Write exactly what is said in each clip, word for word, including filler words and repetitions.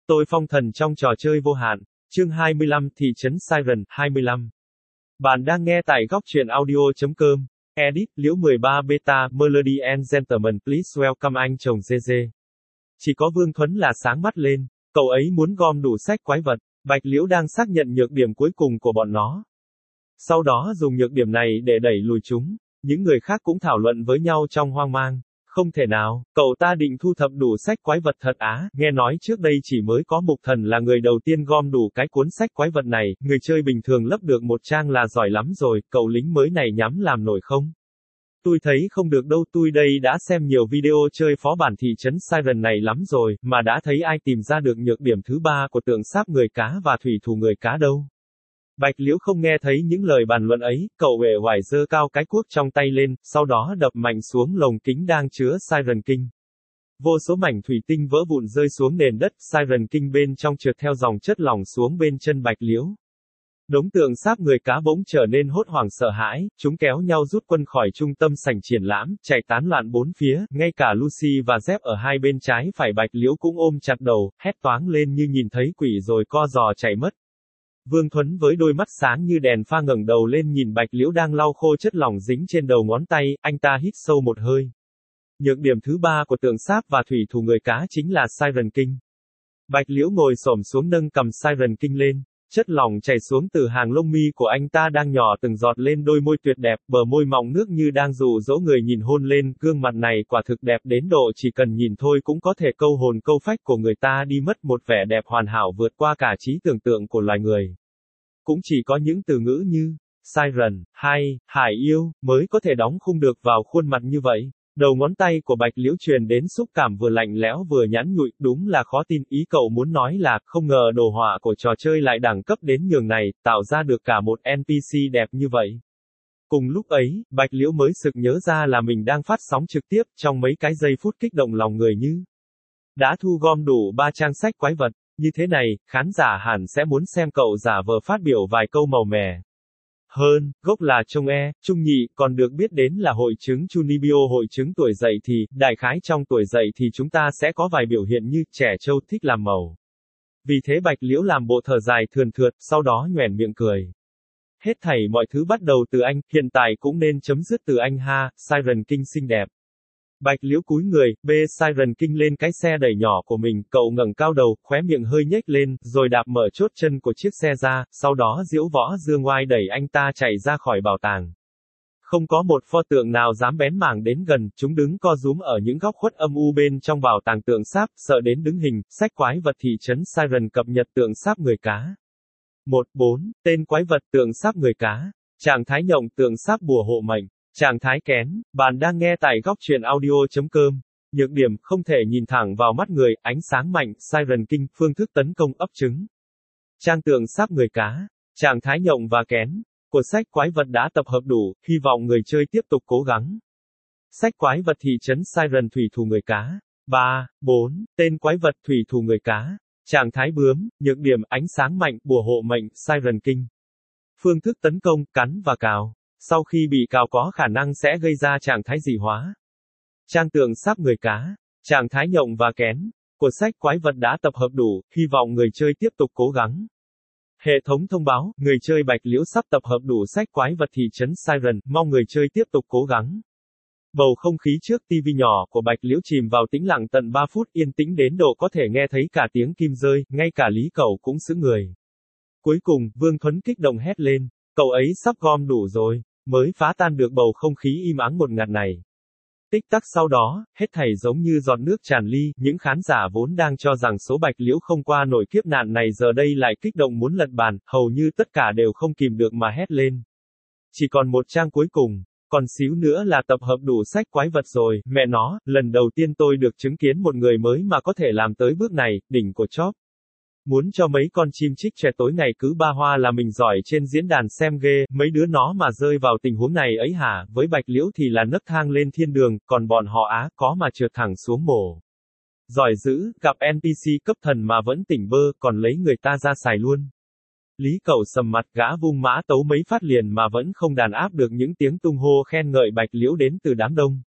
Tôi phong thần trong trò chơi vô hạn. Chương hai mươi lăm Thị trấn Siren, hai mươi lăm. Bạn đang nghe tại góc truyện audio.com. Edit, Liễu mười ba Beta, Melody and Gentlemen, please welcome anh chồng giê giê. Chỉ có Vương Thuấn là sáng mắt lên. Cậu ấy muốn gom đủ sách quái vật. Bạch Liễu đang xác nhận nhược điểm cuối cùng của bọn nó. Sau đó dùng nhược điểm này để đẩy lùi chúng. Những người khác cũng thảo luận với nhau trong hoang mang. Không thể nào, cậu ta định thu thập đủ sách quái vật thật á, nghe nói trước đây chỉ mới có Mục Thần là người đầu tiên gom đủ cái cuốn sách quái vật này, người chơi bình thường lấp được một trang là giỏi lắm rồi, cậu lính mới này nhắm làm nổi không? Tôi thấy không được đâu, tôi đây đã xem nhiều video chơi phó bản thị trấn Siren này lắm rồi, mà đã thấy ai tìm ra được nhược điểm thứ ba của tượng sáp người cá và thủy thủ người cá đâu. Bạch Liễu không nghe thấy những lời bàn luận ấy, cậu uể oải giơ cao cái cuốc trong tay lên, sau đó đập mạnh xuống lồng kính đang chứa Siren King. Vô số mảnh thủy tinh vỡ vụn rơi xuống nền đất, Siren King bên trong trượt theo dòng chất lỏng xuống bên chân Bạch Liễu. Đống tượng sáp người cá bỗng trở nên hốt hoảng sợ hãi, chúng kéo nhau rút quân khỏi trung tâm sảnh triển lãm, chạy tán loạn bốn phía, ngay cả Lucy và Zep ở hai bên trái phải Bạch Liễu cũng ôm chặt đầu, hét toáng lên như nhìn thấy quỷ rồi co giò chạy mất. Vương Thuấn với đôi mắt sáng như đèn pha ngẩng đầu lên nhìn Bạch Liễu đang lau khô chất lỏng dính trên đầu ngón tay, anh ta hít sâu một hơi. Nhược điểm thứ ba của tượng sáp và thủy thủ người cá chính là Siren King. Bạch Liễu ngồi xổm xuống nâng cầm Siren King lên. Chất lỏng chảy xuống từ hàng lông mi của anh ta đang nhỏ từng giọt lên đôi môi tuyệt đẹp, bờ môi mọng nước như đang dụ dỗ người nhìn hôn lên, gương mặt này quả thực đẹp đến độ chỉ cần nhìn thôi cũng có thể câu hồn câu phách của người ta đi mất, một vẻ đẹp hoàn hảo vượt qua cả trí tưởng tượng của loài người. Cũng chỉ có những từ ngữ như Siren, hay, hải yêu, mới có thể đóng khung được vào khuôn mặt như vậy. Đầu ngón tay của Bạch Liễu truyền đến xúc cảm vừa lạnh lẽo vừa nhẵn nhụi, đúng là khó tin, ý cậu muốn nói là, không ngờ đồ họa của trò chơi lại đẳng cấp đến nhường này, tạo ra được cả một en pê xê đẹp như vậy. Cùng lúc ấy, Bạch Liễu mới sực nhớ ra là mình đang phát sóng trực tiếp, trong mấy cái giây phút kích động lòng người như đã thu gom đủ ba trang sách quái vật, như thế này, khán giả hẳn sẽ muốn xem cậu giả vờ phát biểu vài câu màu mè. Hơn, gốc là trông e, trung nhị, còn được biết đến là hội chứng Chunibyo, hội chứng tuổi dậy thì, đại khái trong tuổi dậy thì chúng ta sẽ có vài biểu hiện như, trẻ trâu thích làm màu. Vì thế Bạch Liễu làm bộ thở dài thườn thượt, sau đó nhoẻn miệng cười. Hết thảy mọi thứ bắt đầu từ anh, hiện tại cũng nên chấm dứt từ anh ha, Siren King xinh đẹp. Bạch Liễu cúi người, bê Siren King lên cái xe đẩy nhỏ của mình, cậu ngẩng cao đầu, khóe miệng hơi nhếch lên, rồi đạp mở chốt chân của chiếc xe ra, sau đó diễu võ dương oai đẩy anh ta chạy ra khỏi bảo tàng. Không có một pho tượng nào dám bén mảng đến gần, chúng đứng co rúm ở những góc khuất âm u bên trong bảo tàng tượng sáp, sợ đến đứng hình, sách quái vật thị trấn Siren cập nhật tượng sáp người cá. một bốn. Tên quái vật tượng sáp người cá. Trạng thái nhộng tượng sáp bùa hộ mệnh. Trạng thái kén, bạn đang nghe tại góc truyện audio.com. Nhược điểm, không thể nhìn thẳng vào mắt người, ánh sáng mạnh, Siren King, phương thức tấn công ấp trứng. Trang tượng sáp người cá, trạng thái nhộng và kén của sách quái vật đã tập hợp đủ, hy vọng người chơi tiếp tục cố gắng. Sách quái vật thị trấn Siren thủy thủ người cá. ba, bốn, tên quái vật thủy thủ người cá. Trạng thái bướm, nhược điểm, ánh sáng mạnh, bùa hộ mệnh, Siren King. Phương thức tấn công, cắn và cào. Sau khi bị cào có khả năng sẽ gây ra trạng thái dị hóa. Trang tượng sáp người cá, trạng thái nhộng và kén của sách quái vật đã tập hợp đủ, hy vọng người chơi tiếp tục cố gắng. Hệ thống thông báo, người chơi Bạch Liễu sắp tập hợp đủ sách quái vật thị trấn Siren, mong người chơi tiếp tục cố gắng. Bầu không khí trước tivi nhỏ của Bạch Liễu chìm vào tĩnh lặng tận ba phút, yên tĩnh đến độ có thể nghe thấy cả tiếng kim rơi, ngay cả Lý Cẩu cũng sững người. Cuối cùng, Vương Thuấn kích động hét lên, cậu ấy sắp gom đủ rồi, mới phá tan được bầu không khí im ắng một ngạt này. Tích tắc sau đó, hết thảy giống như giọt nước tràn ly, những khán giả vốn đang cho rằng số Bạch Liễu không qua nổi kiếp nạn này giờ đây lại kích động muốn lật bàn, hầu như tất cả đều không kìm được mà hét lên. Chỉ còn một trang cuối cùng, còn xíu nữa là tập hợp đủ sách quái vật rồi, mẹ nó, lần đầu tiên tôi được chứng kiến một người mới mà có thể làm tới bước này, đỉnh của chóp. Muốn cho mấy con chim chích trẻ tối ngày cứ ba hoa là mình giỏi trên diễn đàn xem ghê, mấy đứa nó mà rơi vào tình huống này ấy hả, với Bạch Liễu thì là nấc thang lên thiên đường, còn bọn họ á, có mà trượt thẳng xuống mồ. Giỏi dữ, gặp en pê xê cấp thần mà vẫn tỉnh bơ, còn lấy người ta ra xài luôn. Lý Cẩu sầm mặt, gã vung mã tấu mấy phát liền mà vẫn không đàn áp được những tiếng tung hô khen ngợi Bạch Liễu đến từ đám đông.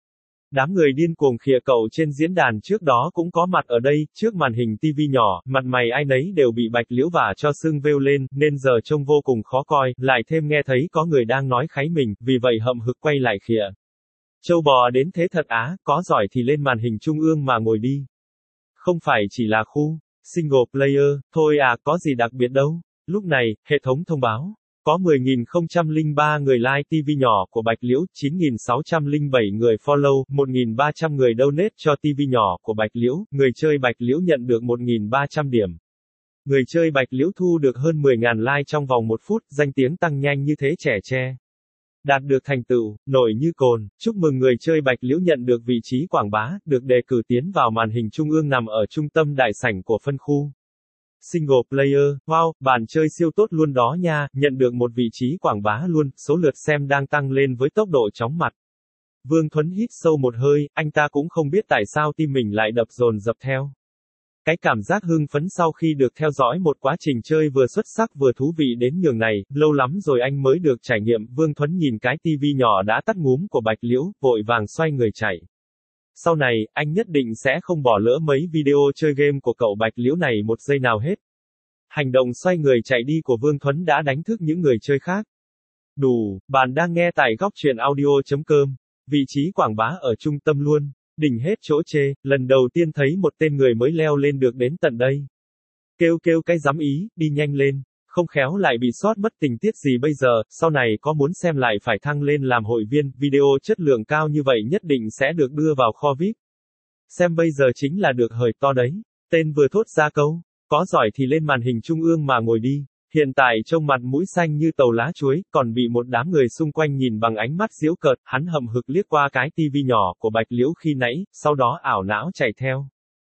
Đám người điên cuồng khịa cậu trên diễn đàn trước đó cũng có mặt ở đây, trước màn hình tivi nhỏ, mặt mày ai nấy đều bị Bạch Liễu vả cho sưng vêu lên, nên giờ trông vô cùng khó coi, lại thêm nghe thấy có người đang nói kháy mình, vì vậy hậm hực quay lại khịa. Châu bò đến thế thật á, có giỏi thì lên màn hình trung ương mà ngồi đi. Không phải chỉ là khu, single player, thôi à, có gì đặc biệt đâu. Lúc này, hệ thống thông báo. Có mười nghìn không trăm lẻ ba người like ti vi nhỏ của Bạch Liễu, chín nghìn sáu trăm lẻ bảy người follow, một nghìn ba trăm người donate cho ti vi nhỏ của Bạch Liễu, người chơi Bạch Liễu nhận được một nghìn ba trăm điểm. Người chơi Bạch Liễu thu được hơn mười nghìn like trong vòng một phút, danh tiếng tăng nhanh như thế trẻ tre. Đạt được thành tựu, nổi như cồn, chúc mừng người chơi Bạch Liễu nhận được vị trí quảng bá, được đề cử tiến vào màn hình trung ương nằm ở trung tâm đại sảnh của phân khu. Single player, wow, bạn chơi siêu tốt luôn đó nha, nhận được một vị trí quảng bá luôn, số lượt xem đang tăng lên với tốc độ chóng mặt. Vương Thuấn hít sâu một hơi, anh ta cũng không biết tại sao tim mình lại đập dồn dập theo. Cái cảm giác hưng phấn sau khi được theo dõi một quá trình chơi vừa xuất sắc vừa thú vị đến nhường này, lâu lắm rồi anh mới được trải nghiệm. Vương Thuấn nhìn cái tivi nhỏ đã tắt ngúm của Bạch Liễu, vội vàng xoay người chạy. Sau này, anh nhất định sẽ không bỏ lỡ mấy video chơi game của cậu Bạch Liễu này một giây nào hết. Hành động xoay người chạy đi của Vương Thuấn đã đánh thức những người chơi khác. Đủ, bạn đang nghe tại góc truyện audio.com. Vị trí quảng bá ở trung tâm luôn. Đỉnh hết chỗ chê, lần đầu tiên thấy một tên người mới leo lên được đến tận đây. Kêu kêu cái dám ý, đi nhanh lên. Không khéo lại bị sót mất tình tiết gì bây giờ, sau này có muốn xem lại phải thăng lên làm hội viên, video chất lượng cao như vậy nhất định sẽ được đưa vào kho vi ai pi. Xem bây giờ chính là được hời to đấy. Tên vừa thốt ra câu, có giỏi thì lên màn hình trung ương mà ngồi đi. Hiện tại trông mặt mũi xanh như tàu lá chuối, còn bị một đám người xung quanh nhìn bằng ánh mắt giễu cợt, hắn hậm hực liếc qua cái tivi nhỏ của Bạch Liễu khi nãy, sau đó ảo não chạy theo.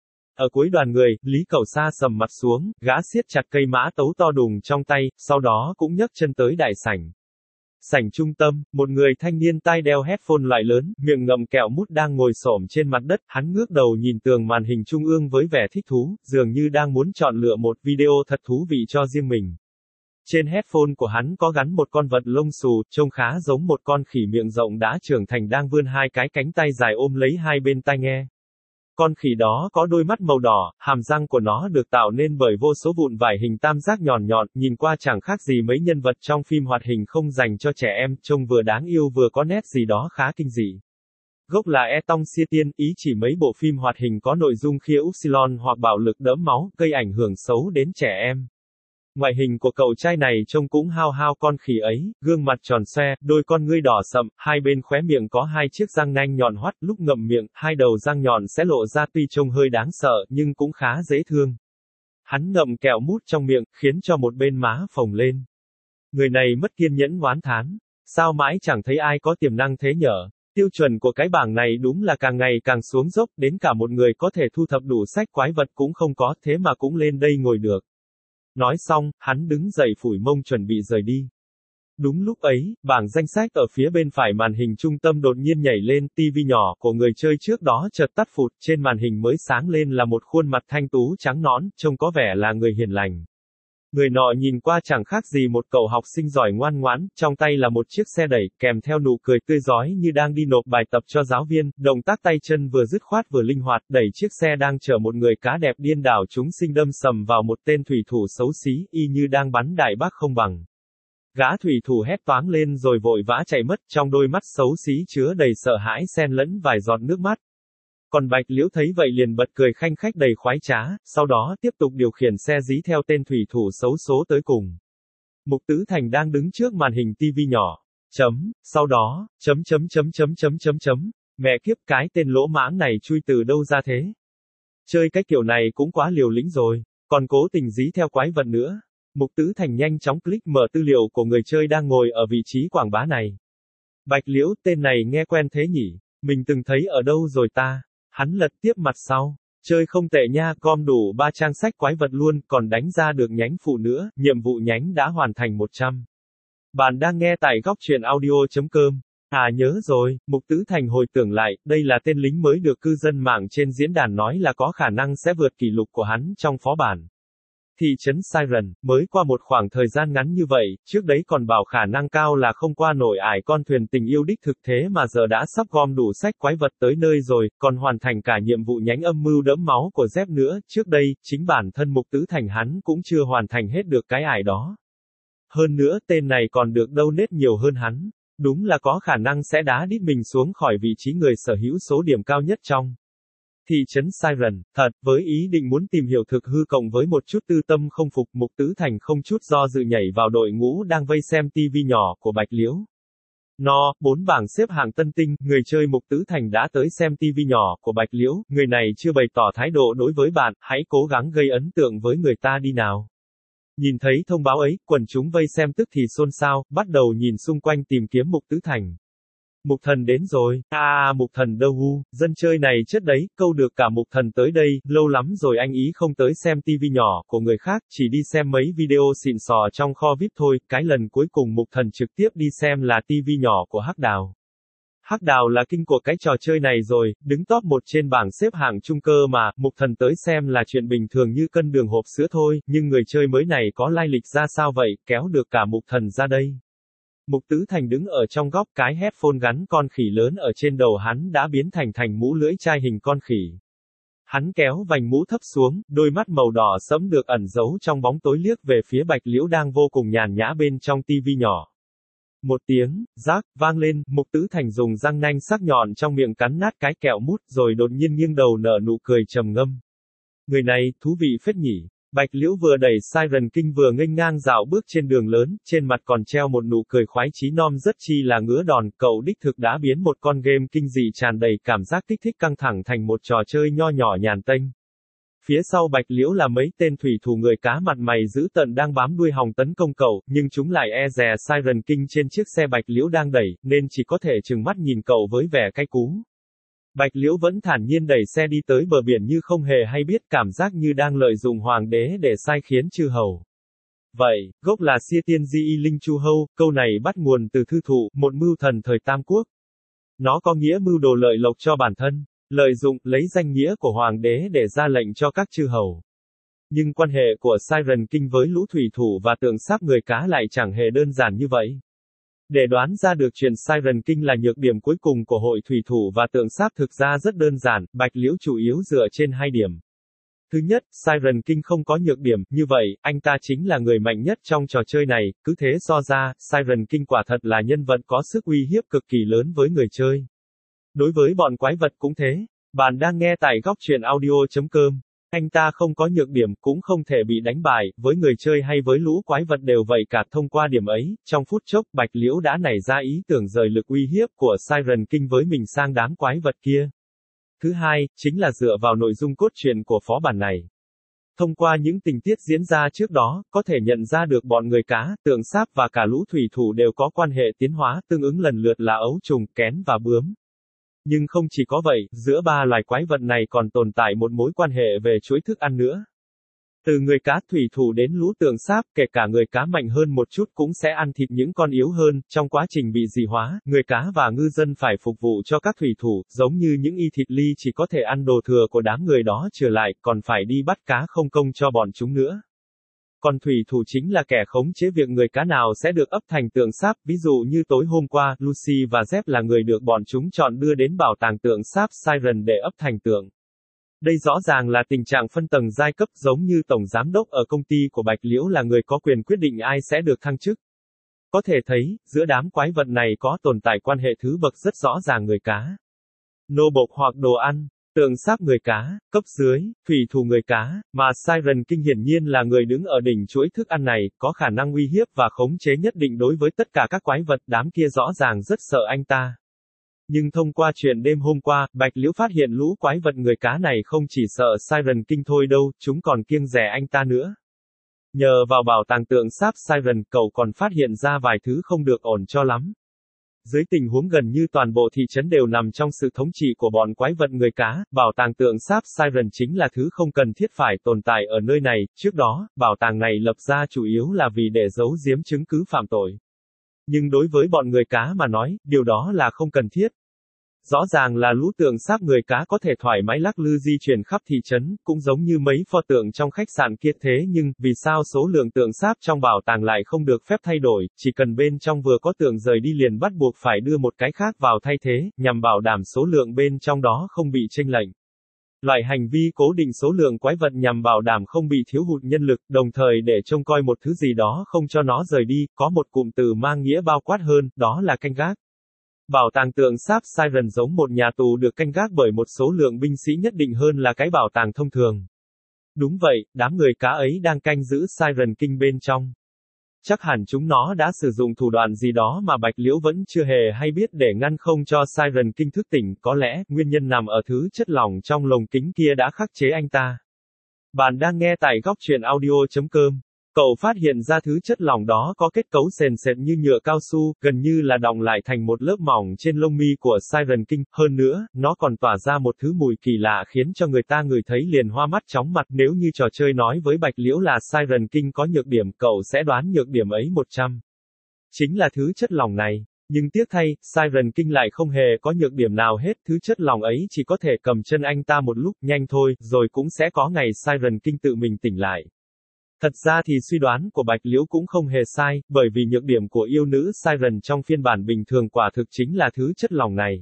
Ở cuối đoàn người, Lý Cẩu Sa sầm mặt xuống, gã siết chặt cây mã tấu to đùng trong tay, sau đó cũng nhấc chân tới đại sảnh. Sảnh trung tâm, một người thanh niên tai đeo headphone loại lớn, miệng ngậm kẹo mút đang ngồi xổm trên mặt đất, hắn ngước đầu nhìn tường màn hình trung ương với vẻ thích thú, dường như đang muốn chọn lựa một video thật thú vị cho riêng mình. Trên headphone của hắn có gắn một con vật lông xù, trông khá giống một con khỉ miệng rộng đã trưởng thành đang vươn hai cái cánh tay dài ôm lấy hai bên tai nghe. Con khỉ đó có đôi mắt màu đỏ, hàm răng của nó được tạo nên bởi vô số vụn vải hình tam giác nhọn nhọn, nhìn qua chẳng khác gì mấy nhân vật trong phim hoạt hình không dành cho trẻ em, trông vừa đáng yêu vừa có nét gì đó khá kinh dị. Gốc là E Tong Xia Tiên, ý chỉ mấy bộ phim hoạt hình có nội dung khia upsilon hoặc bạo lực đẫm máu, gây ảnh hưởng xấu đến trẻ em. Ngoại hình của cậu trai này trông cũng hao hao con khỉ ấy, gương mặt tròn xoe, đôi con ngươi đỏ sậm, hai bên khóe miệng có hai chiếc răng nanh nhọn hoắt, lúc ngậm miệng, hai đầu răng nhọn sẽ lộ ra tuy trông hơi đáng sợ nhưng cũng khá dễ thương. Hắn ngậm kẹo mút trong miệng, khiến cho một bên má phồng lên. Người này mất kiên nhẫn oán thán. Sao mãi chẳng thấy ai có tiềm năng thế nhở? Tiêu chuẩn của cái bảng này đúng là càng ngày càng xuống dốc, đến cả một người có thể thu thập đủ sách quái vật cũng không có, thế mà cũng lên đây ngồi được. Nói xong, hắn đứng dậy phủi mông chuẩn bị rời đi. Đúng lúc ấy, bảng danh sách ở phía bên phải màn hình trung tâm đột nhiên nhảy lên, tivi nhỏ của người chơi trước đó chợt tắt phụt, trên màn hình mới sáng lên là một khuôn mặt thanh tú trắng nõn, trông có vẻ là người hiền lành. Người nọ nhìn qua chẳng khác gì một cậu học sinh giỏi ngoan ngoãn, trong tay là một chiếc xe đẩy, kèm theo nụ cười tươi rói như đang đi nộp bài tập cho giáo viên, động tác tay chân vừa dứt khoát vừa linh hoạt, đẩy chiếc xe đang chở một người cá đẹp điên đảo chúng sinh đâm sầm vào một tên thủy thủ xấu xí, y như đang bắn đại bác không bằng. Gã thủy thủ hét toáng lên rồi vội vã chạy mất, trong đôi mắt xấu xí chứa đầy sợ hãi xen lẫn vài giọt nước mắt. Còn Bạch Liễu thấy vậy liền bật cười khanh khách đầy khoái trá, sau đó tiếp tục điều khiển xe dí theo tên thủy thủ xấu số tới cùng. Mục Tứ Thành đang đứng trước màn hình tivi nhỏ. Chấm, sau đó, chấm chấm chấm chấm chấm chấm chấm. Mẹ kiếp, cái tên lỗ mãng này chui từ đâu ra thế? Chơi cái kiểu này cũng quá liều lĩnh rồi, còn cố tình dí theo quái vật nữa. Mục Tứ Thành nhanh chóng click mở tư liệu của người chơi đang ngồi ở vị trí quảng bá này. Bạch Liễu, tên này nghe quen thế nhỉ? Mình từng thấy ở đâu rồi ta? Hắn lật tiếp mặt sau. Chơi không tệ nha, gom đủ ba trang sách quái vật luôn, còn đánh ra được nhánh phụ nữa, nhiệm vụ nhánh đã hoàn thành một trăm. Bạn đang nghe tại góc truyện audio.com. À nhớ rồi, Mục Tứ Thành hồi tưởng lại, đây là tên lính mới được cư dân mạng trên diễn đàn nói là có khả năng sẽ vượt kỷ lục của hắn trong phó bản. Thị trấn Siren, mới qua một khoảng thời gian ngắn như vậy, trước đấy còn bảo khả năng cao là không qua nổi ải con thuyền tình yêu đích thực thế mà giờ đã sắp gom đủ sách quái vật tới nơi rồi, còn hoàn thành cả nhiệm vụ nhánh âm mưu đẫm máu của Dép nữa, trước đây, chính bản thân Mục Tứ Thành hắn cũng chưa hoàn thành hết được cái ải đó. Hơn nữa, tên này còn được donate nhiều hơn hắn. Đúng là có khả năng sẽ đá đít mình xuống khỏi vị trí người sở hữu số điểm cao nhất trong thị trấn Siren. Thật, với ý định muốn tìm hiểu thực hư cộng với một chút tư tâm không phục, Mục Tứ Thành không chút do dự nhảy vào đội ngũ đang vây xem tivi nhỏ của Bạch Liễu. No, bốn bảng xếp hạng tân tinh, người chơi Mục Tứ Thành đã tới xem tivi nhỏ của Bạch Liễu, người này chưa bày tỏ thái độ đối với bạn, hãy cố gắng gây ấn tượng với người ta đi nào. Nhìn thấy thông báo ấy, quần chúng vây xem tức thì xôn xao, bắt đầu nhìn xung quanh tìm kiếm Mục Tứ Thành. Mục Thần đến rồi, à, à Mục Thần đâu hu, dân chơi này chết đấy, câu được cả Mục Thần tới đây, lâu lắm rồi anh ý không tới xem tivi nhỏ của người khác, chỉ đi xem mấy video xịn sò trong kho vi ai pi thôi, cái lần cuối cùng Mục Thần trực tiếp đi xem là tivi nhỏ của Hắc Đào. Hắc Đào là kinh của cái trò chơi này rồi, đứng top một trên bảng xếp hạng trung cơ mà, Mục Thần tới xem là chuyện bình thường như cân đường hộp sữa thôi, nhưng người chơi mới này có lai lịch ra sao vậy, kéo được cả Mục Thần ra đây. Mục Tứ Thành đứng ở trong góc, cái headphone gắn con khỉ lớn ở trên đầu hắn đã biến thành thành mũ lưỡi chai hình con khỉ. Hắn kéo vành mũ thấp xuống, đôi mắt màu đỏ sẫm được ẩn giấu trong bóng tối liếc về phía Bạch Liễu đang vô cùng nhàn nhã bên trong tivi nhỏ. Một tiếng, rác, vang lên, Mục Tứ Thành dùng răng nanh sắc nhọn trong miệng cắn nát cái kẹo mút rồi đột nhiên nghiêng đầu nở nụ cười trầm ngâm. Người này, thú vị phết nhỉ. Bạch Liễu vừa đẩy Siren King vừa nghênh ngang dạo bước trên đường lớn, trên mặt còn treo một nụ cười khoái chí non rất chi là ngứa đòn, cậu đích thực đã biến một con game kinh dị tràn đầy cảm giác kích thích căng thẳng thành một trò chơi nho nhỏ nhàn tênh. Phía sau Bạch Liễu là mấy tên thủy thủ người cá mặt mày dữ tợn đang bám đuôi hòng tấn công cậu, nhưng chúng lại e dè Siren King trên chiếc xe Bạch Liễu đang đẩy, nên chỉ có thể trừng mắt nhìn cậu với vẻ cay cú. Bạch Liễu vẫn thản nhiên đẩy xe đi tới bờ biển như không hề hay biết, cảm giác như đang lợi dụng hoàng đế để sai khiến chư hầu. Vậy, gốc là Xia Tiên Di Y Linh Chu Hâu, câu này bắt nguồn từ thư thụ, một mưu thần thời Tam Quốc. Nó có nghĩa mưu đồ lợi lộc cho bản thân, lợi dụng, lấy danh nghĩa của hoàng đế để ra lệnh cho các chư hầu. Nhưng quan hệ của Siren King với lũ thủy thủ và tượng sáp người cá lại chẳng hề đơn giản như vậy. Để đoán ra được chuyện Siren King là nhược điểm cuối cùng của hội thủy thủ và tượng sáp thực ra rất đơn giản, Bạch Liễu chủ yếu dựa trên hai điểm. Thứ nhất, Siren King không có nhược điểm, như vậy, anh ta chính là người mạnh nhất trong trò chơi này, cứ thế so ra, Siren King quả thật là nhân vật có sức uy hiếp cực kỳ lớn với người chơi. Đối với bọn quái vật cũng thế, bạn đang nghe tại góc truyện audio chấm com. Anh ta không có nhược điểm, cũng không thể bị đánh bại, với người chơi hay với lũ quái vật đều vậy cả. Thông qua điểm ấy, trong phút chốc, Bạch Liễu đã nảy ra ý tưởng rời lực uy hiếp của Siren King với mình sang đám quái vật kia. Thứ hai, chính là dựa vào nội dung cốt truyện của phó bản này. Thông qua những tình tiết diễn ra trước đó, có thể nhận ra được bọn người cá, tượng sáp và cả lũ thủy thủ đều có quan hệ tiến hóa tương ứng lần lượt là ấu trùng, kén và bướm. Nhưng không chỉ có vậy, giữa ba loài quái vật này còn tồn tại một mối quan hệ về chuỗi thức ăn nữa. Từ người cá thủy thủ đến lũ tượng sáp, kể cả người cá mạnh hơn một chút cũng sẽ ăn thịt những con yếu hơn, trong quá trình bị dị hóa, người cá và ngư dân phải phục vụ cho các thủy thủ, giống như những y thịt ly chỉ có thể ăn đồ thừa của đám người đó trở lại, còn phải đi bắt cá không công cho bọn chúng nữa. Còn thủy thủ chính là kẻ khống chế việc người cá nào sẽ được ấp thành tượng sáp, ví dụ như tối hôm qua, Lucy và Zep là người được bọn chúng chọn đưa đến bảo tàng tượng sáp Siren để ấp thành tượng. Đây rõ ràng là tình trạng phân tầng giai cấp giống như tổng giám đốc ở công ty của Bạch Liễu là người có quyền quyết định ai sẽ được thăng chức. Có thể thấy, giữa đám quái vật này có tồn tại quan hệ thứ bậc rất rõ ràng người cá. Nô bộc hoặc đồ ăn. Tượng sáp người cá, cấp dưới, thủy thủ người cá, mà Siren King hiển nhiên là người đứng ở đỉnh chuỗi thức ăn này, có khả năng uy hiếp và khống chế nhất định đối với tất cả các quái vật, đám kia rõ ràng rất sợ anh ta. Nhưng thông qua chuyện đêm hôm qua, Bạch Liễu phát hiện lũ quái vật người cá này không chỉ sợ Siren King thôi đâu, chúng còn kiêng dè anh ta nữa. Nhờ vào bảo tàng tượng sáp Siren, cậu còn phát hiện ra vài thứ không được ổn cho lắm. Dưới tình huống gần như toàn bộ thị trấn đều nằm trong sự thống trị của bọn quái vật người cá, bảo tàng tượng sáp Siren chính là thứ không cần thiết phải tồn tại ở nơi này. Trước đó, bảo tàng này lập ra chủ yếu là vì để giấu giếm chứng cứ phạm tội. Nhưng đối với bọn người cá mà nói, điều đó là không cần thiết. Rõ ràng là lũ tượng sáp người cá có thể thoải mái lắc lư di chuyển khắp thị trấn, cũng giống như mấy pho tượng trong khách sạn kia thế nhưng, vì sao số lượng tượng sáp trong bảo tàng lại không được phép thay đổi, chỉ cần bên trong vừa có tượng rời đi liền bắt buộc phải đưa một cái khác vào thay thế, nhằm bảo đảm số lượng bên trong đó không bị chênh lệch. Loại hành vi cố định số lượng quái vật nhằm bảo đảm không bị thiếu hụt nhân lực, đồng thời để trông coi một thứ gì đó không cho nó rời đi, có một cụm từ mang nghĩa bao quát hơn, đó là canh gác. Bảo tàng tượng sáp Siren giống một nhà tù được canh gác bởi một số lượng binh sĩ nhất định hơn là cái bảo tàng thông thường. Đúng vậy, đám người cá ấy đang canh giữ Siren King bên trong. Chắc hẳn chúng nó đã sử dụng thủ đoạn gì đó mà Bạch Liễu vẫn chưa hề hay biết để ngăn không cho Siren King thức tỉnh, có lẽ, nguyên nhân nằm ở thứ chất lỏng trong lồng kính kia đã khắc chế anh ta. Bạn đang nghe tại góc truyện audio chấm com. Cậu phát hiện ra thứ chất lỏng đó có kết cấu sền sệt như nhựa cao su, gần như là đọng lại thành một lớp mỏng trên lông mi của Siren King, hơn nữa, nó còn tỏa ra một thứ mùi kỳ lạ khiến cho người ta ngửi thấy liền hoa mắt chóng mặt. Nếu như trò chơi nói với Bạch Liễu là Siren King có nhược điểm, cậu sẽ đoán nhược điểm ấy một trăm. Chính là thứ chất lỏng này. Nhưng tiếc thay, Siren King lại không hề có nhược điểm nào hết, thứ chất lỏng ấy chỉ có thể cầm chân anh ta một lúc, nhanh thôi, rồi cũng sẽ có ngày Siren King tự mình tỉnh lại. Thật ra thì suy đoán của Bạch Liễu cũng không hề sai, bởi vì nhược điểm của yêu nữ Siren trong phiên bản bình thường quả thực chính là thứ chất lỏng này.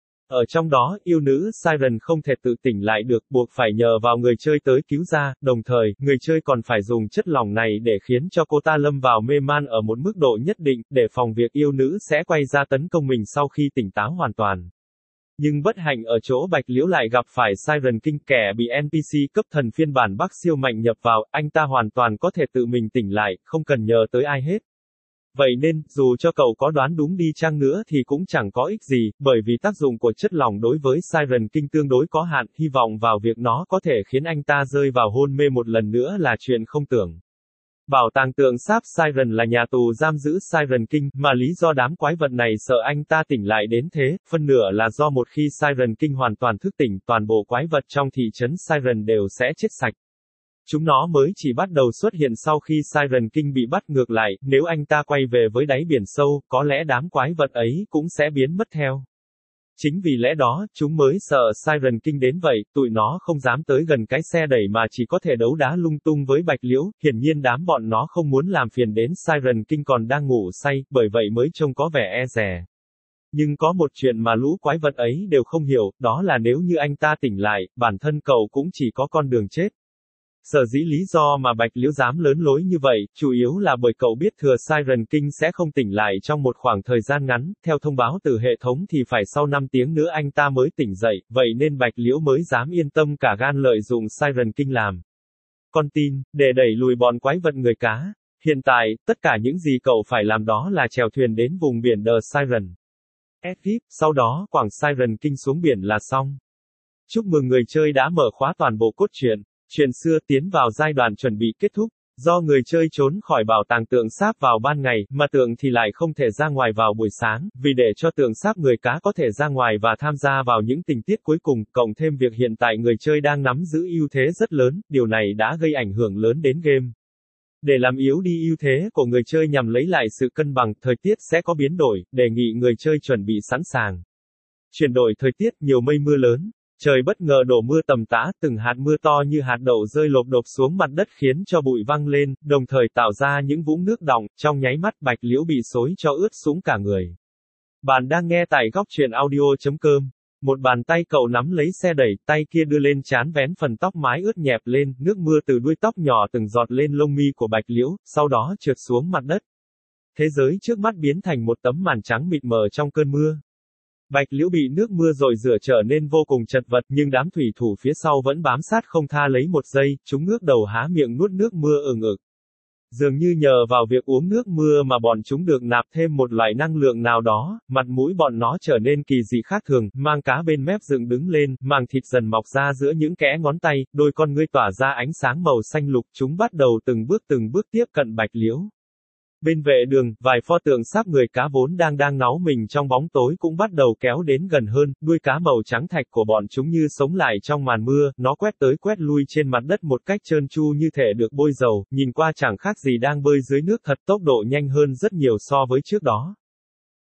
Ở trong đó, yêu nữ Siren không thể tự tỉnh lại được, buộc phải nhờ vào người chơi tới cứu ra, đồng thời, người chơi còn phải dùng chất lỏng này để khiến cho cô ta lâm vào mê man ở một mức độ nhất định, để phòng việc yêu nữ sẽ quay ra tấn công mình sau khi tỉnh táo hoàn toàn. Nhưng bất hạnh ở chỗ Bạch Liễu lại gặp phải Siren King, kẻ bị en pê xê cấp thần phiên bản Bắc siêu mạnh nhập vào, anh ta hoàn toàn có thể tự mình tỉnh lại, không cần nhờ tới ai hết. Vậy nên, dù cho cậu có đoán đúng đi chăng nữa thì cũng chẳng có ích gì, bởi vì tác dụng của chất lỏng đối với Siren King tương đối có hạn, hy vọng vào việc nó có thể khiến anh ta rơi vào hôn mê một lần nữa là chuyện không tưởng. Bảo tàng tượng sáp Siren là nhà tù giam giữ Siren King, mà lý do đám quái vật này sợ anh ta tỉnh lại đến thế, phân nửa là do một khi Siren King hoàn toàn thức tỉnh, toàn bộ quái vật trong thị trấn Siren đều sẽ chết sạch. Chúng nó mới chỉ bắt đầu xuất hiện sau khi Siren King bị bắt ngược lại, nếu anh ta quay về với đáy biển sâu, có lẽ đám quái vật ấy cũng sẽ biến mất theo. Chính vì lẽ đó, chúng mới sợ Siren King đến vậy, tụi nó không dám tới gần cái xe đẩy mà chỉ có thể đấu đá lung tung với Bạch Liễu, hiển nhiên đám bọn nó không muốn làm phiền đến Siren King còn đang ngủ say, bởi vậy mới trông có vẻ e dè. Nhưng có một chuyện mà lũ quái vật ấy đều không hiểu, đó là nếu như anh ta tỉnh lại, bản thân cậu cũng chỉ có con đường chết. Sở dĩ lý do mà Bạch Liễu dám lớn lối như vậy, chủ yếu là bởi cậu biết thừa Siren King sẽ không tỉnh lại trong một khoảng thời gian ngắn, theo thông báo từ hệ thống thì phải sau năm tiếng nữa anh ta mới tỉnh dậy, vậy nên Bạch Liễu mới dám yên tâm cả gan lợi dụng Siren King làm con tin, để đẩy lùi bọn quái vật người cá. Hiện tại, tất cả những gì cậu phải làm đó là chèo thuyền đến vùng biển The Siren Escape, sau đó quẳng Siren King xuống biển là xong. Chúc mừng người chơi đã mở khóa toàn bộ cốt truyện. Chuyện xưa tiến vào giai đoạn chuẩn bị kết thúc. Do người chơi trốn khỏi bảo tàng tượng sáp vào ban ngày, mà tượng thì lại không thể ra ngoài vào buổi sáng, vì để cho tượng sáp người cá có thể ra ngoài và tham gia vào những tình tiết cuối cùng, cộng thêm việc hiện tại người chơi đang nắm giữ ưu thế rất lớn, điều này đã gây ảnh hưởng lớn đến game. Để làm yếu đi ưu thế của người chơi nhằm lấy lại sự cân bằng, thời tiết sẽ có biến đổi, đề nghị người chơi chuẩn bị sẵn sàng. Chuyển đổi thời tiết, nhiều mây mưa lớn. Trời bất ngờ đổ mưa tầm tã, từng hạt mưa to như hạt đậu rơi lộp độp xuống mặt đất khiến cho bụi văng lên, đồng thời tạo ra những vũng nước đọng, trong nháy mắt Bạch Liễu bị xối cho ướt sũng cả người. Bạn đang nghe tại góc truyện audio chấm com. Một bàn tay cậu nắm lấy xe đẩy, tay kia đưa lên trán vén phần tóc mái ướt nhẹp lên, nước mưa từ đuôi tóc nhỏ từng giọt lên lông mi của Bạch Liễu, sau đó trượt xuống mặt đất. Thế giới trước mắt biến thành một tấm màn trắng mịt mờ trong cơn mưa. Bạch Liễu bị nước mưa dội rửa trở nên vô cùng chật vật, nhưng đám thủy thủ phía sau vẫn bám sát không tha lấy một giây, chúng ngước đầu há miệng nuốt nước mưa ừng ực. Dường như nhờ vào việc uống nước mưa mà bọn chúng được nạp thêm một loại năng lượng nào đó, mặt mũi bọn nó trở nên kỳ dị khác thường, mang cá bên mép dựng đứng lên, màng thịt dần mọc ra giữa những kẽ ngón tay, đôi con ngươi tỏa ra ánh sáng màu xanh lục, chúng bắt đầu từng bước từng bước tiếp cận Bạch Liễu. Bên vệ đường, vài pho tượng sáp người cá vốn đang đang náu mình trong bóng tối cũng bắt đầu kéo đến gần hơn, đuôi cá màu trắng thạch của bọn chúng như sống lại trong màn mưa, nó quét tới quét lui trên mặt đất một cách trơn tru như thể được bôi dầu, nhìn qua chẳng khác gì đang bơi dưới nước thật, tốc độ nhanh hơn rất nhiều so với trước đó.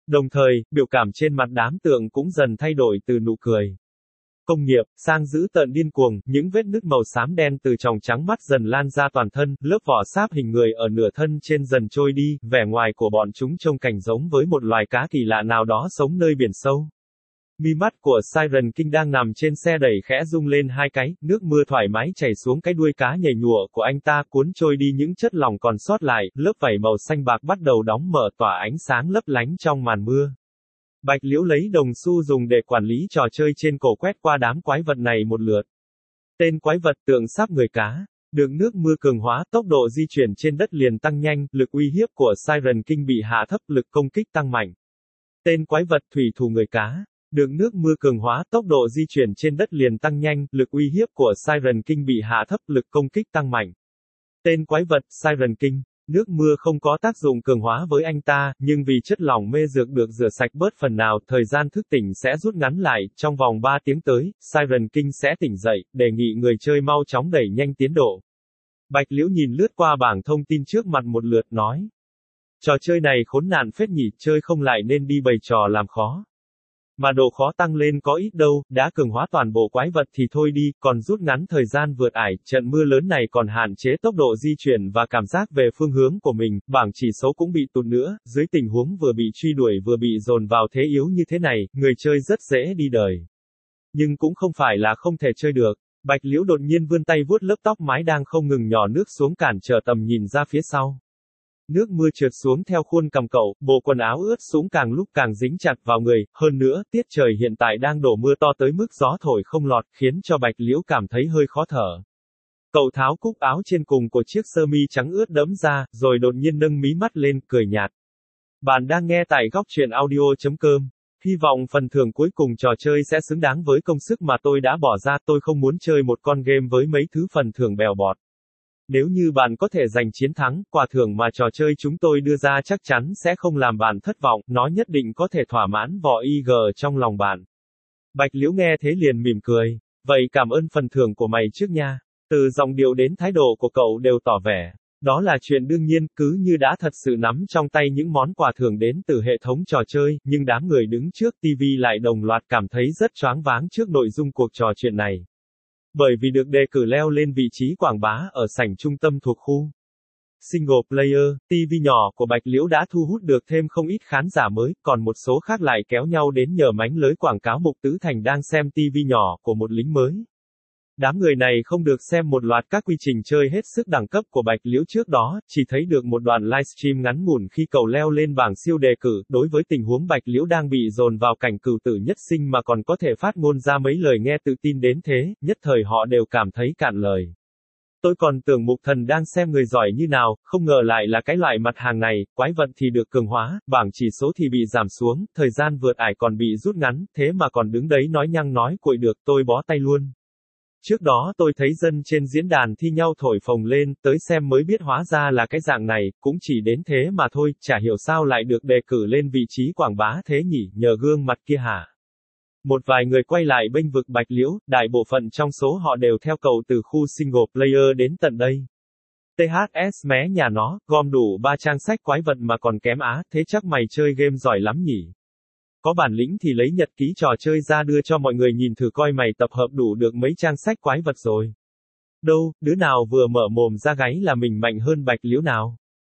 Đồng thời, biểu cảm trên mặt đám tượng cũng dần thay đổi từ nụ cười công nghiệp, sang dữ tợn điên cuồng, những vết nứt màu xám đen từ tròng trắng mắt dần lan ra toàn thân, lớp vỏ sáp hình người ở nửa thân trên dần trôi đi, vẻ ngoài của bọn chúng trông cảnh giống với một loài cá kỳ lạ nào đó sống nơi biển sâu. Mi mắt của Siren King đang nằm trên xe đẩy khẽ rung lên hai cái, nước mưa thoải mái chảy xuống cái đuôi cá nhảy nhụa của anh ta cuốn trôi đi những chất lỏng còn sót lại, lớp vảy màu xanh bạc bắt đầu đóng mở tỏa ánh sáng lấp lánh trong màn mưa. Bạch Liễu lấy đồng xu dùng để quản lý trò chơi trên cổ quét qua đám quái vật này một lượt. Tên quái vật tượng sáp người cá. Được nước mưa cường hóa, tốc độ di chuyển trên đất liền tăng nhanh, lực uy hiếp của Siren King bị hạ thấp, lực công kích tăng mạnh. Tên quái vật thủy thủ người cá. Được nước mưa cường hóa, tốc độ di chuyển trên đất liền tăng nhanh, lực uy hiếp của Siren King bị hạ thấp, lực công kích tăng mạnh. Tên quái vật Siren King. Nước mưa không có tác dụng cường hóa với anh ta, nhưng vì chất lỏng mê dược được rửa sạch bớt phần nào, thời gian thức tỉnh sẽ rút ngắn lại, trong vòng ba tiếng tới, Siren King sẽ tỉnh dậy, đề nghị người chơi mau chóng đẩy nhanh tiến độ. Bạch Liễu nhìn lướt qua bảng thông tin trước mặt một lượt nói. Trò chơi này khốn nạn phết nhỉ, chơi không lại nên đi bày trò làm khó. Mà độ khó tăng lên có ít đâu, đã cường hóa toàn bộ quái vật thì thôi đi, còn rút ngắn thời gian vượt ải, trận mưa lớn này còn hạn chế tốc độ di chuyển và cảm giác về phương hướng của mình, bảng chỉ số cũng bị tụt nữa, dưới tình huống vừa bị truy đuổi vừa bị dồn vào thế yếu như thế này, người chơi rất dễ đi đời. Nhưng cũng không phải là không thể chơi được. Bạch Liễu đột nhiên vươn tay vuốt lớp tóc mái đang không ngừng nhỏ nước xuống cản trở tầm nhìn ra phía sau. Nước mưa trượt xuống theo khuôn cằm cậu, bộ quần áo ướt sũng càng lúc càng dính chặt vào người, hơn nữa, tiết trời hiện tại đang đổ mưa to tới mức gió thổi không lọt, khiến cho Bạch Liễu cảm thấy hơi khó thở. Cậu tháo cúc áo trên cùng của chiếc sơ mi trắng ướt đẫm ra, rồi đột nhiên nâng mí mắt lên, cười nhạt. Bạn đang nghe tại góc truyện audio chấm com. Hy vọng phần thưởng cuối cùng trò chơi sẽ xứng đáng với công sức mà tôi đã bỏ ra, tôi không muốn chơi một con game với mấy thứ phần thưởng bèo bọt. Nếu như bạn có thể giành chiến thắng, quà thưởng mà trò chơi chúng tôi đưa ra chắc chắn sẽ không làm bạn thất vọng, nó nhất định có thể thỏa mãn vỏ i giê trong lòng bạn. Bạch Liễu nghe thế liền mỉm cười. Vậy cảm ơn phần thưởng của mày trước nha. Từ giọng điệu đến thái độ của cậu đều tỏ vẻ. Đó là chuyện đương nhiên, cứ như đã thật sự nắm trong tay những món quà thưởng đến từ hệ thống trò chơi, nhưng đám người đứng trước ti vi lại đồng loạt cảm thấy rất choáng váng trước nội dung cuộc trò chuyện này. Bởi vì được đề cử leo lên vị trí quảng bá ở sảnh trung tâm thuộc khu Single Player, ti vi nhỏ của Bạch Liễu đã thu hút được thêm không ít khán giả mới, còn một số khác lại kéo nhau đến nhờ mánh lới quảng cáo Mục Tứ Thành đang xem ti vi nhỏ của một lính mới. Đám người này không được xem một loạt các quy trình chơi hết sức đẳng cấp của Bạch Liễu trước đó, chỉ thấy được một đoạn livestream ngắn ngủn khi cậu leo lên bảng siêu đề cử, đối với tình huống Bạch Liễu đang bị dồn vào cảnh cửu tử nhất sinh mà còn có thể phát ngôn ra mấy lời nghe tự tin đến thế, nhất thời họ đều cảm thấy cạn lời. Tôi còn tưởng Mục Thần đang xem người giỏi như nào, không ngờ lại là cái loại mặt hàng này, quái vật thì được cường hóa, bảng chỉ số thì bị giảm xuống, thời gian vượt ải còn bị rút ngắn, thế mà còn đứng đấy nói nhăng nói cuội được, tôi bó tay luôn. Trước đó tôi thấy dân trên diễn đàn thi nhau thổi phồng lên, tới xem mới biết hóa ra là cái dạng này, cũng chỉ đến thế mà thôi, chả hiểu sao lại được đề cử lên vị trí quảng bá thế nhỉ, nhờ gương mặt kia hả? Một vài người quay lại bênh vực Bạch Liễu, đại bộ phận trong số họ đều theo cậu từ khu single player đến tận đây. tê hát ét mé nhà nó, gom đủ ba trang sách quái vật mà còn kém á, thế chắc mày chơi game giỏi lắm nhỉ? Có bản lĩnh thì lấy nhật ký trò chơi ra đưa cho mọi người nhìn thử coi mày tập hợp đủ được mấy trang sách quái vật rồi. Đâu, đứa nào vừa mở mồm ra gáy là mình mạnh hơn Bạch Liễu nào?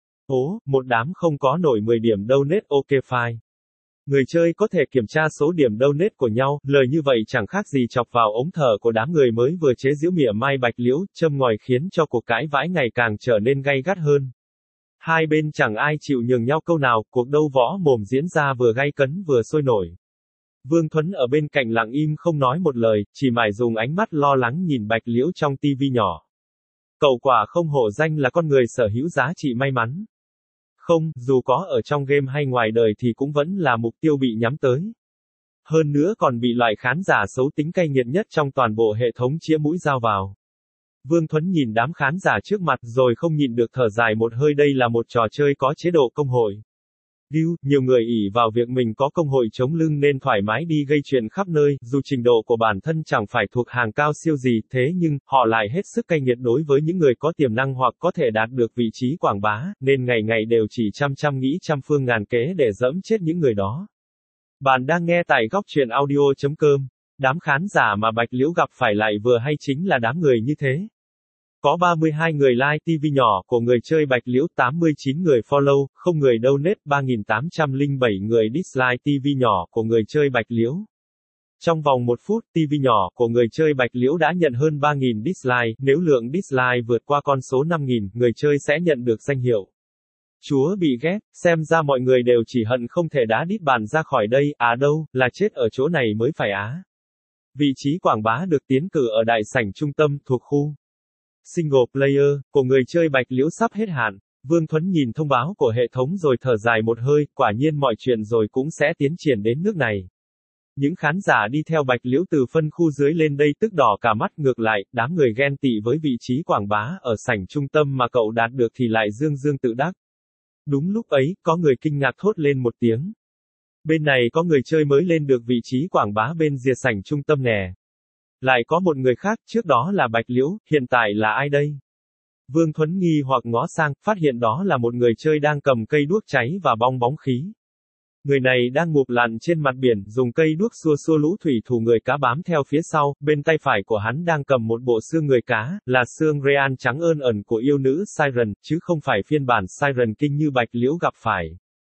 Ố, một đám không có nổi mười điểm donate ok fine. Người chơi có thể kiểm tra số điểm donate của nhau, lời như vậy chẳng khác gì chọc vào ống thở của đám người mới vừa chế giễu mỉa mai Bạch Liễu, châm ngòi khiến cho cuộc cãi vãi ngày càng trở nên gay gắt hơn. Hai bên chẳng ai chịu nhường nhau câu nào, cuộc đấu võ mồm diễn ra vừa gay cấn vừa sôi nổi. Vương Thuấn ở bên cạnh lặng im không nói một lời, chỉ mải dùng ánh mắt lo lắng nhìn Bạch Liễu trong tivi nhỏ. Cậu quả không hổ danh là con người sở hữu giá trị may mắn. Không, dù có ở trong game hay ngoài đời thì cũng vẫn là mục tiêu bị nhắm tới. Hơn nữa còn bị loại khán giả xấu tính cay nghiệt nhất trong toàn bộ hệ thống chĩa mũi dao vào. Vương Thuấn nhìn đám khán giả trước mặt rồi không nhịn được thở dài một hơi, đây là một trò chơi có chế độ công hội. View, nhiều người ỷ vào việc mình có công hội chống lưng nên thoải mái đi gây chuyện khắp nơi, dù trình độ của bản thân chẳng phải thuộc hàng cao siêu gì, thế nhưng, họ lại hết sức cay nghiệt đối với những người có tiềm năng hoặc có thể đạt được vị trí quảng bá, nên ngày ngày đều chỉ chăm chăm nghĩ trăm phương ngàn kế để dẫm chết những người đó. Bạn đang nghe tại góc truyện audio.com. Đám khán giả mà Bạch Liễu gặp phải lại vừa hay chính là đám người như thế. Có ba mươi hai người like ti vi nhỏ của người chơi Bạch Liễu, tám mươi chín người follow, không người donate, ba nghìn tám trăm lẻ bảy người dislike ti vi nhỏ của người chơi Bạch Liễu. Trong vòng một phút, ti vi nhỏ của người chơi Bạch Liễu đã nhận hơn ba nghìn dislike, nếu lượng dislike vượt qua con số năm nghìn, người chơi sẽ nhận được danh hiệu Chúa bị ghét, xem ra mọi người đều chỉ hận không thể đá đít bàn ra khỏi đây, à đâu, là chết ở chỗ này mới phải á. Vị trí quảng bá được tiến cử ở đại sảnh trung tâm thuộc khu Single Player của người chơi Bạch Liễu sắp hết hạn. Vương Thuấn nhìn thông báo của hệ thống rồi thở dài một hơi, quả nhiên mọi chuyện rồi cũng sẽ tiến triển đến nước này. Những khán giả đi theo Bạch Liễu từ phân khu dưới lên đây tức đỏ cả mắt, ngược lại, đám người ghen tị với vị trí quảng bá ở sảnh trung tâm mà cậu đạt được thì lại dương dương tự đắc. Đúng lúc ấy, có người kinh ngạc thốt lên một tiếng. Bên này có người chơi mới lên được vị trí quảng bá bên rìa sảnh trung tâm nè. Lại có một người khác, trước đó là Bạch Liễu, hiện tại là ai đây? Vương Thuấn nghi hoặc ngó sang, phát hiện đó là một người chơi đang cầm cây đuốc cháy và bong bóng khí. Người này đang ngụp lặn trên mặt biển, dùng cây đuốc xua xua lũ thủy thủ người cá bám theo phía sau, bên tay phải của hắn đang cầm một bộ xương người cá, là xương Real trắng ơn ẩn của yêu nữ Siren, chứ không phải phiên bản Siren King như Bạch Liễu gặp phải.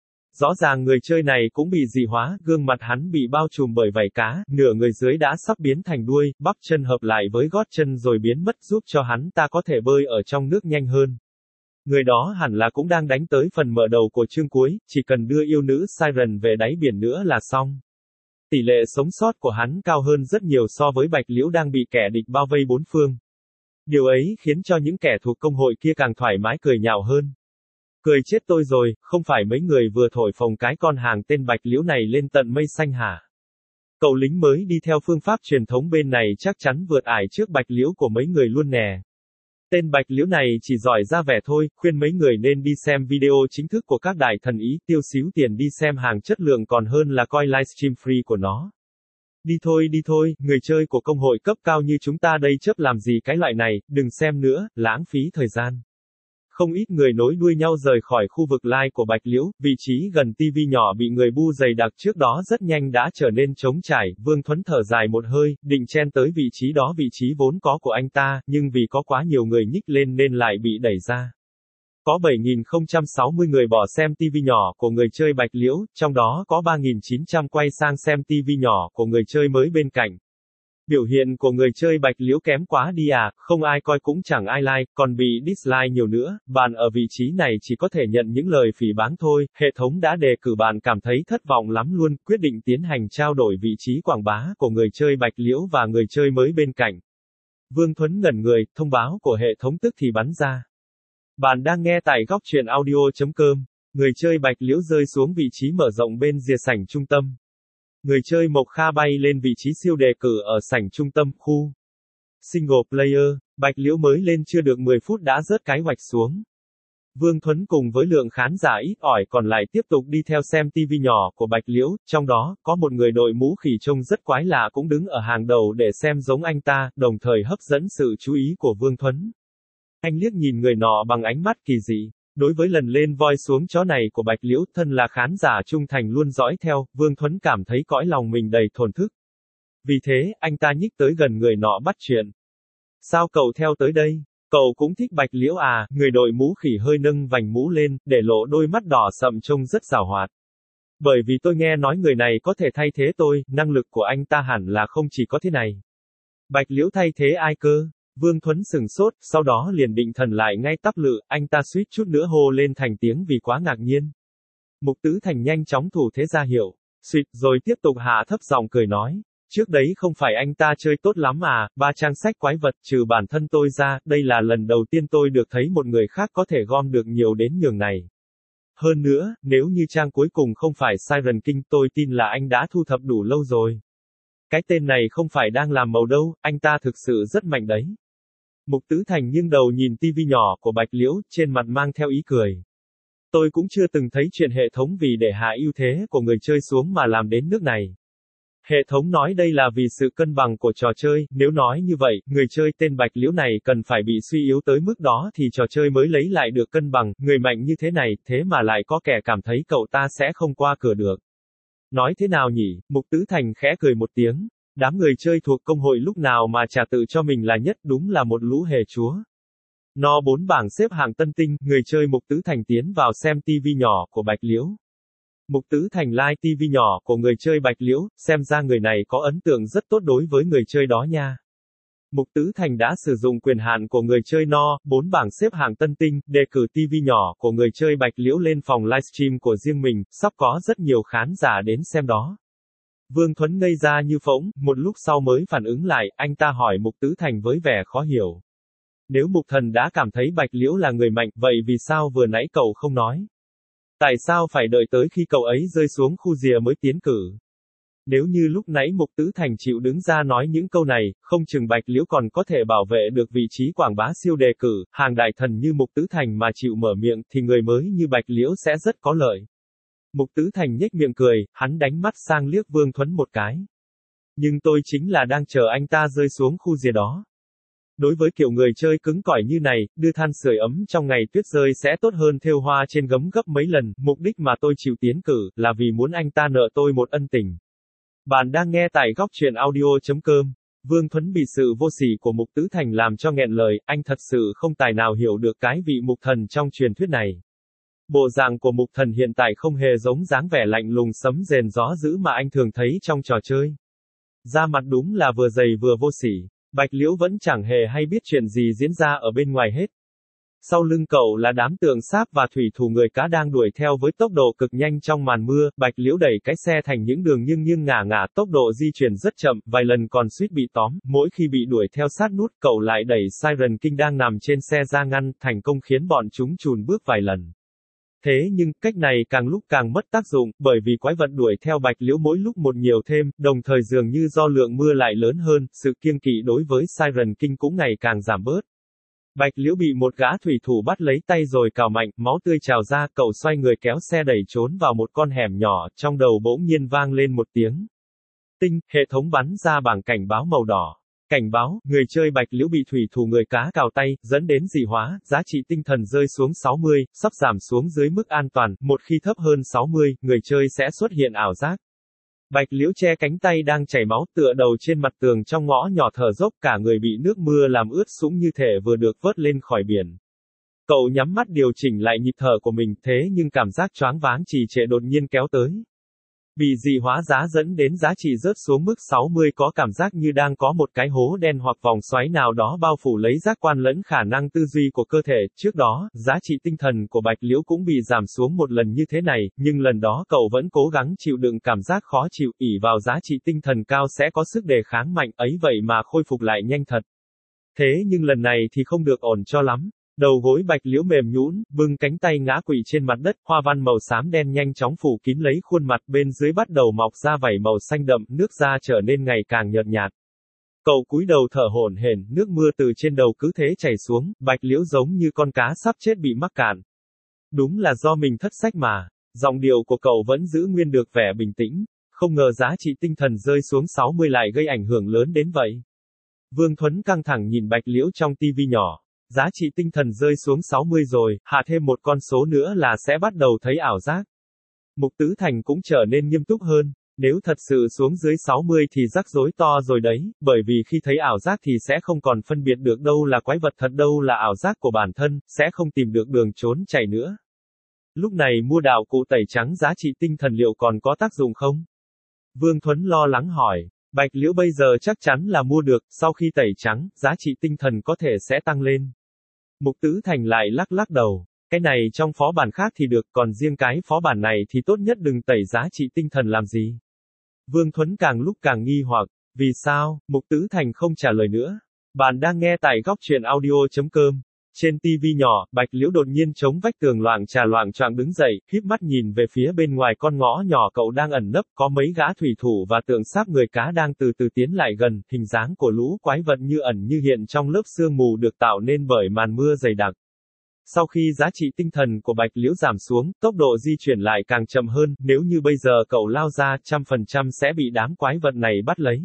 Rõ ràng người chơi này cũng bị dị hóa, gương mặt hắn bị bao trùm bởi vảy cá, nửa người dưới đã sắp biến thành đuôi, bắp chân hợp lại với gót chân rồi biến mất giúp cho hắn ta có thể bơi ở trong nước nhanh hơn. Người đó hẳn là cũng đang đánh tới phần mở đầu của chương cuối, chỉ cần đưa yêu nữ Siren về đáy biển nữa là xong. Tỷ lệ sống sót của hắn cao hơn rất nhiều so với Bạch Liễu đang bị kẻ địch bao vây bốn phương. Điều ấy khiến cho những kẻ thuộc công hội kia càng thoải mái cười nhạo hơn. Cười chết tôi rồi, không phải mấy người vừa thổi phồng cái con hàng tên Bạch Liễu này lên tận mây xanh hả? Cậu lính mới đi theo phương pháp truyền thống bên này chắc chắn vượt ải trước Bạch Liễu của mấy người luôn nè. Tên Bạch Liễu này chỉ giỏi ra vẻ thôi, khuyên mấy người nên đi xem video chính thức của các đại thần ý, tiêu xíu tiền đi xem hàng chất lượng còn hơn là coi livestream free của nó. Đi thôi đi thôi, người chơi của công hội cấp cao như chúng ta đây chấp làm gì cái loại này, đừng xem nữa, lãng phí thời gian. Không ít người nối đuôi nhau rời khỏi khu vực live của Bạch Liễu, vị trí gần ti vi nhỏ bị người bu dày đặc trước đó rất nhanh đã trở nên trống trải, Vương Thuấn thở dài một hơi, định chen tới vị trí đó vị trí vốn có của anh ta, nhưng vì có quá nhiều người nhích lên nên lại bị đẩy ra. Có bảy nghìn không trăm sáu mươi người bỏ xem ti vi nhỏ của người chơi Bạch Liễu, trong đó có ba nghìn chín trăm quay sang xem ti vi nhỏ của người chơi mới bên cạnh. Biểu hiện của người chơi Bạch Liễu kém quá đi à, không ai coi cũng chẳng ai like, còn bị dislike nhiều nữa, bạn ở vị trí này chỉ có thể nhận những lời phỉ báng thôi, hệ thống đã đề cử bạn cảm thấy thất vọng lắm luôn, quyết định tiến hành trao đổi vị trí quảng bá của người chơi Bạch Liễu và người chơi mới bên cạnh. Vương Thuấn ngẩn người, thông báo của hệ thống tức thì bắn ra. Bạn đang nghe tại góc truyện audio.com, người chơi Bạch Liễu rơi xuống vị trí mở rộng bên rìa sảnh trung tâm. Người chơi Mộc Kha bay lên vị trí siêu đề cử ở sảnh trung tâm, khu Single Player, Bạch Liễu mới lên chưa được mười phút đã rớt cái hoạch xuống. Vương Thuấn cùng với lượng khán giả ít ỏi còn lại tiếp tục đi theo xem ti vi nhỏ của Bạch Liễu, trong đó, có một người đội mũ khỉ trông rất quái lạ cũng đứng ở hàng đầu để xem giống anh ta, đồng thời hấp dẫn sự chú ý của Vương Thuấn. Anh liếc nhìn người nọ bằng ánh mắt kỳ dị. Đối với lần lên voi xuống chó này của Bạch Liễu, thân là khán giả trung thành luôn dõi theo, Vương Thuấn cảm thấy cõi lòng mình đầy thổn thức. Vì thế, anh ta nhích tới gần người nọ bắt chuyện. Sao cậu theo tới đây? Cậu cũng thích Bạch Liễu à? Người đội mũ khỉ hơi nâng vành mũ lên, để lộ đôi mắt đỏ sậm trông rất giàu hoạt. Bởi vì tôi nghe nói người này có thể thay thế tôi, năng lực của anh ta hẳn là không chỉ có thế này. Bạch Liễu thay thế ai cơ? Vương Thuấn sừng sốt, sau đó liền định thần lại ngay tắp lự, anh ta suýt chút nữa hô lên thành tiếng vì quá ngạc nhiên. Mục Tứ Thành nhanh chóng thủ thế ra hiệu, suýt rồi tiếp tục hạ thấp giọng cười nói. Trước đấy không phải anh ta chơi tốt lắm à, ba trang sách quái vật trừ bản thân tôi ra, đây là lần đầu tiên tôi được thấy một người khác có thể gom được nhiều đến nhường này. Hơn nữa, nếu như trang cuối cùng không phải Siren King tôi tin là anh đã thu thập đủ lâu rồi. Cái tên này không phải đang làm màu đâu, anh ta thực sự rất mạnh đấy. Mục Tứ Thành nghiêng đầu nhìn tivi nhỏ của Bạch Liễu, trên mặt mang theo ý cười. Tôi cũng chưa từng thấy chuyện hệ thống vì để hạ ưu thế của người chơi xuống mà làm đến nước này. Hệ thống nói đây là vì sự cân bằng của trò chơi, nếu nói như vậy, người chơi tên Bạch Liễu này cần phải bị suy yếu tới mức đó thì trò chơi mới lấy lại được cân bằng, người mạnh như thế này, thế mà lại có kẻ cảm thấy cậu ta sẽ không qua cửa được. Nói thế nào nhỉ, Mục Tứ Thành khẽ cười một tiếng, đám người chơi thuộc công hội lúc nào mà chả tự cho mình là nhất, đúng là một lũ hề chúa. No bốn bảng xếp hạng tân tinh, người chơi Mục Tứ Thành tiến vào xem tivi nhỏ của Bạch Liễu. Mục Tứ Thành like tivi nhỏ của người chơi Bạch Liễu, xem ra người này có ấn tượng rất tốt đối với người chơi đó nha. Mục Tứ Thành đã sử dụng quyền hạn của người chơi no, bốn bảng xếp hạng tân tinh, đề cử tivi nhỏ của người chơi Bạch Liễu lên phòng livestream của riêng mình, sắp có rất nhiều khán giả đến xem đó. Vương Thuấn ngây ra như phỗng, một lúc sau mới phản ứng lại, anh ta hỏi Mục Tứ Thành với vẻ khó hiểu. Nếu Mục Thần đã cảm thấy Bạch Liễu là người mạnh, vậy vì sao vừa nãy cậu không nói? Tại sao phải đợi tới khi cậu ấy rơi xuống khu rìa mới tiến cử? Nếu như lúc nãy Mục Tứ Thành chịu đứng ra nói những câu này, không chừng Bạch Liễu còn có thể bảo vệ được vị trí quảng bá siêu đề cử, hàng đại thần như Mục Tứ Thành mà chịu mở miệng thì người mới như Bạch Liễu sẽ rất có lợi. Mục Tứ Thành nhếch miệng cười, hắn đánh mắt sang liếc Vương Thuấn một cái. Nhưng tôi chính là đang chờ anh ta rơi xuống khu rìa đó. Đối với kiểu người chơi cứng cỏi như này, đưa than sưởi ấm trong ngày tuyết rơi sẽ tốt hơn thêu hoa trên gấm gấp mấy lần, mục đích mà tôi chịu tiến cử, là vì muốn anh ta nợ tôi một ân tình. Bạn đang nghe tại góc truyện audio.com. Vương Thuấn bị sự vô sỉ của Mục Tứ Thành làm cho nghẹn lời, anh thật sự không tài nào hiểu được cái vị Mục Thần trong truyền thuyết này. Bộ dạng của Mục Thần hiện tại không hề giống dáng vẻ lạnh lùng sấm rền gió dữ mà anh thường thấy trong trò chơi. Da mặt đúng là vừa dày vừa vô sỉ. Bạch Liễu vẫn chẳng hề hay biết chuyện gì diễn ra ở bên ngoài hết. Sau lưng cậu là đám tượng sáp và thủy thủ người cá đang đuổi theo với tốc độ cực nhanh trong màn mưa, Bạch Liễu đẩy cái xe thành những đường nghiêng nghiêng ngả ngả, tốc độ di chuyển rất chậm, vài lần còn suýt bị tóm, mỗi khi bị đuổi theo sát nút, cậu lại đẩy Siren King đang nằm trên xe ra ngăn, thành công khiến bọn chúng chùn bước vài lần. Thế nhưng, cách này càng lúc càng mất tác dụng, bởi vì quái vật đuổi theo Bạch Liễu mỗi lúc một nhiều thêm, đồng thời dường như do lượng mưa lại lớn hơn, sự kiêng kỵ đối với Siren King cũng ngày càng giảm bớt. Bạch Liễu bị một gã thủy thủ bắt lấy tay rồi cào mạnh, máu tươi trào ra, cậu xoay người kéo xe đẩy trốn vào một con hẻm nhỏ, trong đầu bỗng nhiên vang lên một tiếng. Tinh, hệ thống bắn ra bảng cảnh báo màu đỏ. Cảnh báo, người chơi Bạch Liễu bị thủy thủ người cá cào tay, dẫn đến dị hóa, giá trị tinh thần rơi xuống sáu mươi, sắp giảm xuống dưới mức an toàn, một khi thấp hơn sáu mươi, người chơi sẽ xuất hiện ảo giác. Bạch Liễu che cánh tay đang chảy máu tựa đầu trên mặt tường trong ngõ nhỏ thở dốc, cả người bị nước mưa làm ướt sũng như thể vừa được vớt lên khỏi biển. Cậu nhắm mắt điều chỉnh lại nhịp thở của mình, thế nhưng cảm giác choáng váng trì trệ đột nhiên kéo tới. Bị dị hóa giá dẫn đến giá trị rớt xuống mức sáu mươi, có cảm giác như đang có một cái hố đen hoặc vòng xoáy nào đó bao phủ lấy giác quan lẫn khả năng tư duy của cơ thể. Trước đó, giá trị tinh thần của Bạch Liễu cũng bị giảm xuống một lần như thế này, nhưng lần đó cậu vẫn cố gắng chịu đựng cảm giác khó chịu, ỷ vào giá trị tinh thần cao sẽ có sức đề kháng mạnh, ấy vậy mà khôi phục lại nhanh thật. Thế nhưng lần này thì không được ổn cho lắm. Đầu gối Bạch Liễu mềm nhũn, bưng cánh tay ngã quỵ trên mặt đất, hoa văn màu xám đen nhanh chóng phủ kín lấy khuôn mặt, bên dưới bắt đầu mọc ra vảy màu xanh đậm, nước da trở nên ngày càng nhợt nhạt. Cậu cúi đầu thở hổn hển, nước mưa từ trên đầu cứ thế chảy xuống, Bạch Liễu giống như con cá sắp chết bị mắc cạn. Đúng là do mình thất sách mà. Giọng điệu của cậu vẫn giữ nguyên được vẻ bình tĩnh, không ngờ giá trị tinh thần rơi xuống sáu mươi lại gây ảnh hưởng lớn đến vậy. Vương Thuấn căng thẳng nhìn Bạch Liễu trong tivi nhỏ. Giá trị tinh thần rơi xuống sáu mươi rồi, hạ thêm một con số nữa là sẽ bắt đầu thấy ảo giác. Mục Tứ Thành cũng trở nên nghiêm túc hơn, nếu thật sự xuống dưới sáu mươi thì rắc rối to rồi đấy, bởi vì khi thấy ảo giác thì sẽ không còn phân biệt được đâu là quái vật thật đâu là ảo giác của bản thân, sẽ không tìm được đường trốn chạy nữa. Lúc này mua đạo cụ tẩy trắng giá trị tinh thần liệu còn có tác dụng không? Vương Thuấn lo lắng hỏi. Bạch Liễu bây giờ chắc chắn là mua được, sau khi tẩy trắng, giá trị tinh thần có thể sẽ tăng lên. Mục Tứ Thành lại lắc lắc đầu. Cái này trong phó bản khác thì được, còn riêng cái phó bản này thì tốt nhất đừng tẩy giá trị tinh thần làm gì. Vương Thuấn càng lúc càng nghi hoặc. Vì sao? Mục Tứ Thành không trả lời nữa. Bạn đang nghe tại góc truyện audio.com. Trên tivi nhỏ, Bạch Liễu đột nhiên chống vách tường loạng trà loạng choạng đứng dậy, híp mắt nhìn về phía bên ngoài con ngõ nhỏ cậu đang ẩn nấp, có mấy gã thủy thủ và tượng sáp người cá đang từ từ tiến lại gần, hình dáng của lũ quái vật như ẩn như hiện trong lớp sương mù được tạo nên bởi màn mưa dày đặc. Sau khi giá trị tinh thần của Bạch Liễu giảm xuống, tốc độ di chuyển lại càng chậm hơn, nếu như bây giờ cậu lao ra, trăm phần trăm sẽ bị đám quái vật này bắt lấy.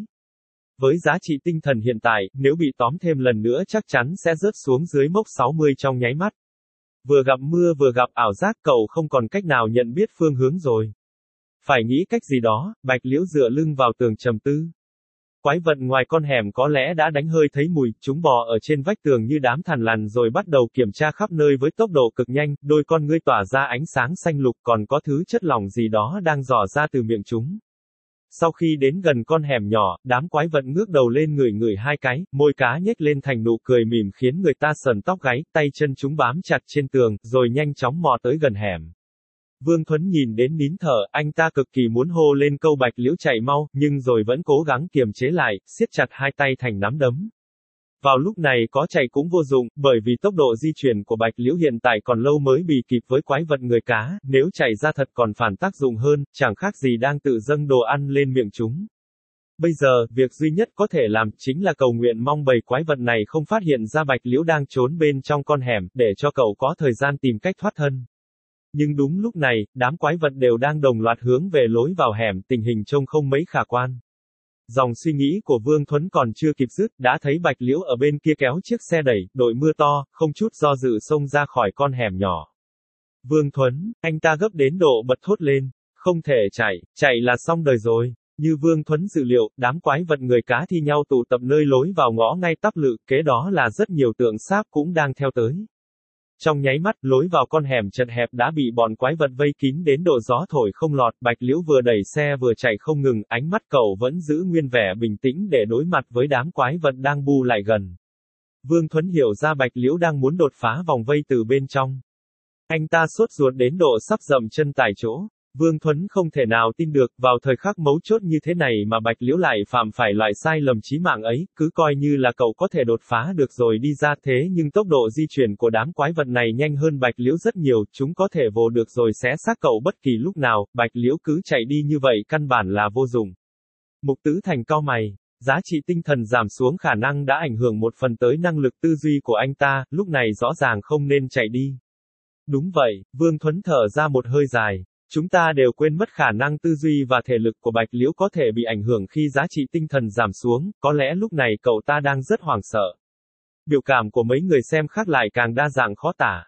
Với giá trị tinh thần hiện tại, nếu bị tóm thêm lần nữa chắc chắn sẽ rớt xuống dưới mốc sáu mươi trong nháy mắt. Vừa gặp mưa vừa gặp ảo giác, cậu không còn cách nào nhận biết phương hướng rồi. Phải nghĩ cách gì đó, Bạch Liễu dựa lưng vào tường trầm tư. Quái vật ngoài con hẻm có lẽ đã đánh hơi thấy mùi, chúng bò ở trên vách tường như đám thằn lằn rồi bắt đầu kiểm tra khắp nơi với tốc độ cực nhanh, đôi con ngươi tỏa ra ánh sáng xanh lục, còn có thứ chất lỏng gì đó đang rỏ ra từ miệng chúng. Sau khi đến gần con hẻm nhỏ, đám quái vật ngước đầu lên ngửi ngửi hai cái, môi cá nhếch lên thành nụ cười mỉm khiến người ta sờn tóc gáy, tay chân chúng bám chặt trên tường, rồi nhanh chóng mò tới gần hẻm. Vương Thuấn nhìn đến nín thở, anh ta cực kỳ muốn hô lên câu Bạch Liễu chạy mau, nhưng rồi vẫn cố gắng kiềm chế lại, siết chặt hai tay thành nắm đấm. Vào lúc này có chạy cũng vô dụng, bởi vì tốc độ di chuyển của Bạch Liễu hiện tại còn lâu mới bị kịp với quái vật người cá, nếu chạy ra thật còn phản tác dụng hơn, chẳng khác gì đang tự dâng đồ ăn lên miệng chúng. Bây giờ, việc duy nhất có thể làm chính là cầu nguyện mong bầy quái vật này không phát hiện ra Bạch Liễu đang trốn bên trong con hẻm, để cho cậu có thời gian tìm cách thoát thân. Nhưng đúng lúc này, đám quái vật đều đang đồng loạt hướng về lối vào hẻm, tình hình trông không mấy khả quan. Dòng suy nghĩ của Vương Thuấn còn chưa kịp dứt, đã thấy Bạch Liễu ở bên kia kéo chiếc xe đẩy, đội mưa to, không chút do dự xông ra khỏi con hẻm nhỏ. Vương Thuấn, anh ta gấp đến độ bật thốt lên, không thể chạy, chạy là xong đời rồi. Như Vương Thuấn dự liệu, đám quái vật người cá thi nhau tụ tập nơi lối vào ngõ ngay tắp lự, kế đó là rất nhiều tượng sáp cũng đang theo tới. Trong nháy mắt, lối vào con hẻm chật hẹp đã bị bọn quái vật vây kín đến độ gió thổi không lọt, Bạch Liễu vừa đẩy xe vừa chạy không ngừng, ánh mắt cậu vẫn giữ nguyên vẻ bình tĩnh để đối mặt với đám quái vật đang bu lại gần. Vương Thuấn hiểu ra Bạch Liễu đang muốn đột phá vòng vây từ bên trong. Anh ta sốt ruột đến độ sắp dậm chân tại chỗ. Vương Thuấn không thể nào tin được, vào thời khắc mấu chốt như thế này mà Bạch Liễu lại phạm phải loại sai lầm chí mạng ấy, cứ coi như là cậu có thể đột phá được rồi đi ra, thế nhưng tốc độ di chuyển của đám quái vật này nhanh hơn Bạch Liễu rất nhiều, chúng có thể vồ được rồi xé xác cậu bất kỳ lúc nào, Bạch Liễu cứ chạy đi như vậy căn bản là vô dụng. Mục Tứ Thành cau mày, giá trị tinh thần giảm xuống khả năng đã ảnh hưởng một phần tới năng lực tư duy của anh ta, lúc này rõ ràng không nên chạy đi. Đúng vậy, Vương Thuấn thở ra một hơi dài. Chúng ta đều quên mất khả năng tư duy và thể lực của Bạch Liễu có thể bị ảnh hưởng khi giá trị tinh thần giảm xuống, có lẽ lúc này cậu ta đang rất hoảng sợ. Biểu cảm của mấy người xem khác lại càng đa dạng khó tả.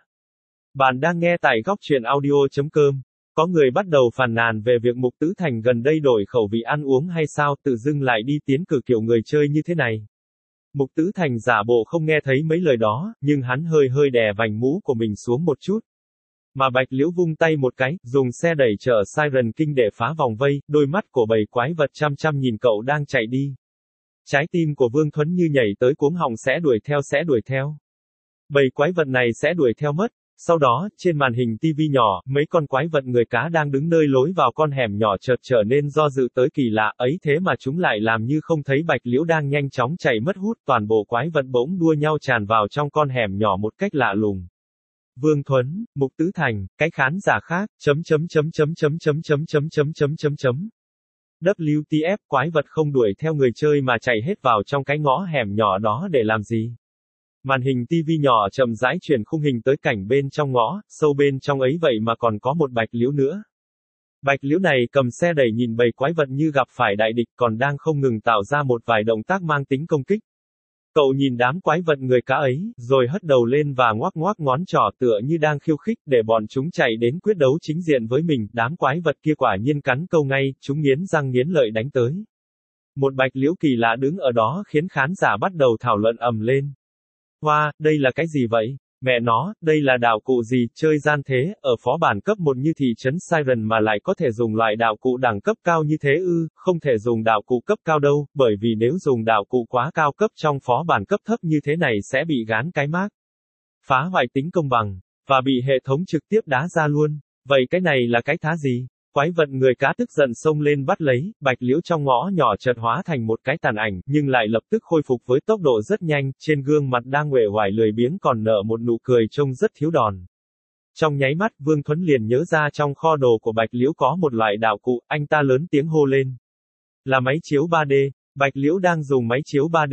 Bạn đang nghe tại góc truyện audio chấm com. Có người bắt đầu phàn nàn về việc Mục Tứ Thành gần đây đổi khẩu vị ăn uống hay sao, tự dưng lại đi tiến cử kiểu người chơi như thế này. Mục Tứ Thành giả bộ không nghe thấy mấy lời đó, nhưng hắn hơi hơi đè vành mũ của mình xuống một chút. Mà Bạch Liễu vung tay một cái, dùng xe đẩy chở Siren King để phá vòng vây, đôi mắt của bầy quái vật chăm chăm nhìn cậu đang chạy đi. Trái tim của Vương Thuấn như nhảy tới cuống họng, sẽ đuổi theo sẽ đuổi theo. Bầy quái vật này sẽ đuổi theo mất. Sau đó, trên màn hình tivi nhỏ, mấy con quái vật người cá đang đứng nơi lối vào con hẻm nhỏ chợt trở nên do dự tới kỳ lạ, ấy thế mà chúng lại làm như không thấy Bạch Liễu đang nhanh chóng chạy mất hút, toàn bộ quái vật bỗng đua nhau tràn vào trong con hẻm nhỏ một cách lạ lùng. Vương Thuấn, Mục Tứ Thành, cái khán giả khác, chấm chấm chấm chấm chấm chấm chấm chấm chấm chấm chấm chấm. vê kép tê ép, quái vật không đuổi theo người chơi mà chạy hết vào trong cái ngõ hẻm nhỏ đó để làm gì? Màn hình tivi nhỏ chậm rãi chuyển khung hình tới cảnh bên trong ngõ, sâu bên trong ấy vậy mà còn có một Bạch Liễu nữa. Bạch Liễu này cầm xe đẩy nhìn bầy quái vật như gặp phải đại địch, còn đang không ngừng tạo ra một vài động tác mang tính công kích. Cậu nhìn đám quái vật người cá ấy, rồi hất đầu lên và ngoắc ngoắc ngón trỏ tựa như đang khiêu khích để bọn chúng chạy đến quyết đấu chính diện với mình, đám quái vật kia quả nhiên cắn câu ngay, chúng nghiến răng nghiến lợi đánh tới. Một Bạch Liễu kỳ lạ đứng ở đó khiến khán giả bắt đầu thảo luận ầm lên. Hoa, đây là cái gì vậy? Mẹ nó, đây là đạo cụ gì, chơi gian thế, ở phó bản cấp một như thị trấn Siren mà lại có thể dùng loại đạo cụ đẳng cấp cao như thế ư, không thể dùng đạo cụ cấp cao đâu, bởi vì nếu dùng đạo cụ quá cao cấp trong phó bản cấp thấp như thế này sẽ bị gán cái mác phá hoại tính công bằng, và bị hệ thống trực tiếp đá ra luôn. Vậy cái này là cái thá gì? Quái vật người cá tức giận xông lên bắt lấy, Bạch Liễu trong ngõ nhỏ chợt hóa thành một cái tàn ảnh, nhưng lại lập tức khôi phục với tốc độ rất nhanh, trên gương mặt đang uể oải lười biếng còn nở một nụ cười trông rất thiếu đòn. Trong nháy mắt, Vương Thuấn liền nhớ ra trong kho đồ của Bạch Liễu có một loại đạo cụ, anh ta lớn tiếng hô lên. Là máy chiếu ba D, Bạch Liễu đang dùng máy chiếu ba D.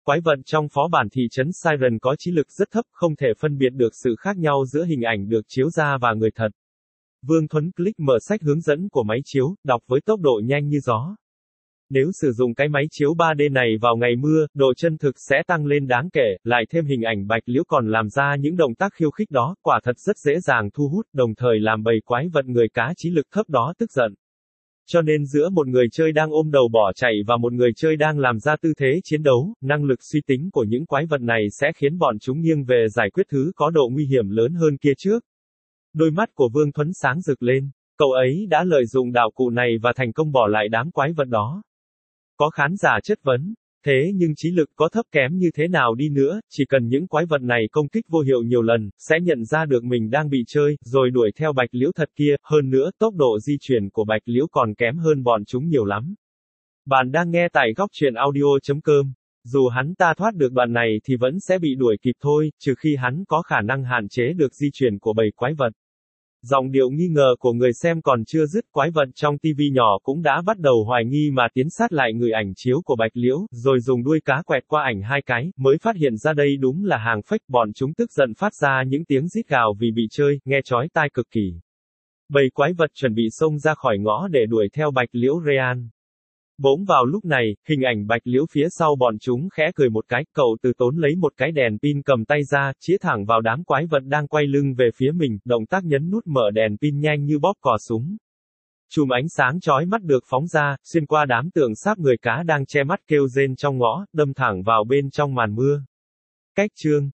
quái vật trong phó bản thị trấn Siren có trí lực rất thấp, không thể phân biệt được sự khác nhau giữa hình ảnh được chiếu ra và người thật. Vương Thuấn click mở sách hướng dẫn của máy chiếu, đọc với tốc độ nhanh như gió. Nếu sử dụng cái máy chiếu ba D này vào ngày mưa, độ chân thực sẽ tăng lên đáng kể, lại thêm hình ảnh Bạch Liễu còn làm ra những động tác khiêu khích đó, quả thật rất dễ dàng thu hút, đồng thời làm bầy quái vật người cá trí lực thấp đó tức giận. Cho nên giữa một người chơi đang ôm đầu bỏ chạy và một người chơi đang làm ra tư thế chiến đấu, năng lực suy tính của những quái vật này sẽ khiến bọn chúng nghiêng về giải quyết thứ có độ nguy hiểm lớn hơn kia trước. Đôi mắt của Vương Thuấn sáng rực lên, cậu ấy đã lợi dụng đạo cụ này và thành công bỏ lại đám quái vật đó. Có khán giả chất vấn, thế nhưng trí lực có thấp kém như thế nào đi nữa, chỉ cần những quái vật này công kích vô hiệu nhiều lần, sẽ nhận ra được mình đang bị chơi, rồi đuổi theo Bạch Liễu thật kia, hơn nữa tốc độ di chuyển của Bạch Liễu còn kém hơn bọn chúng nhiều lắm. Bạn đang nghe tại góc truyện audio chấm com. Dù hắn ta thoát được đoạn này thì vẫn sẽ bị đuổi kịp thôi, trừ khi hắn có khả năng hạn chế được di chuyển của bầy quái vật. Giọng điệu nghi ngờ của người xem còn chưa dứt, quái vật trong tivi nhỏ cũng đã bắt đầu hoài nghi mà tiến sát lại người ảnh chiếu của Bạch Liễu, rồi dùng đuôi cá quẹt qua ảnh hai cái, mới phát hiện ra đây đúng là hàng fake, bọn chúng tức giận phát ra những tiếng rít gào vì bị chơi, nghe chói tai cực kỳ. Bầy quái vật chuẩn bị xông ra khỏi ngõ để đuổi theo Bạch Liễu Ryan. Bỗng vào lúc này, hình ảnh Bạch Liễu phía sau bọn chúng khẽ cười một cái, cậu từ tốn lấy một cái đèn pin cầm tay ra, chĩa thẳng vào đám quái vật đang quay lưng về phía mình, động tác nhấn nút mở đèn pin nhanh như bóp cò súng. Chùm ánh sáng chói mắt được phóng ra, xuyên qua đám tượng sáp người cá đang che mắt kêu rên trong ngõ, đâm thẳng vào bên trong màn mưa. Cách chương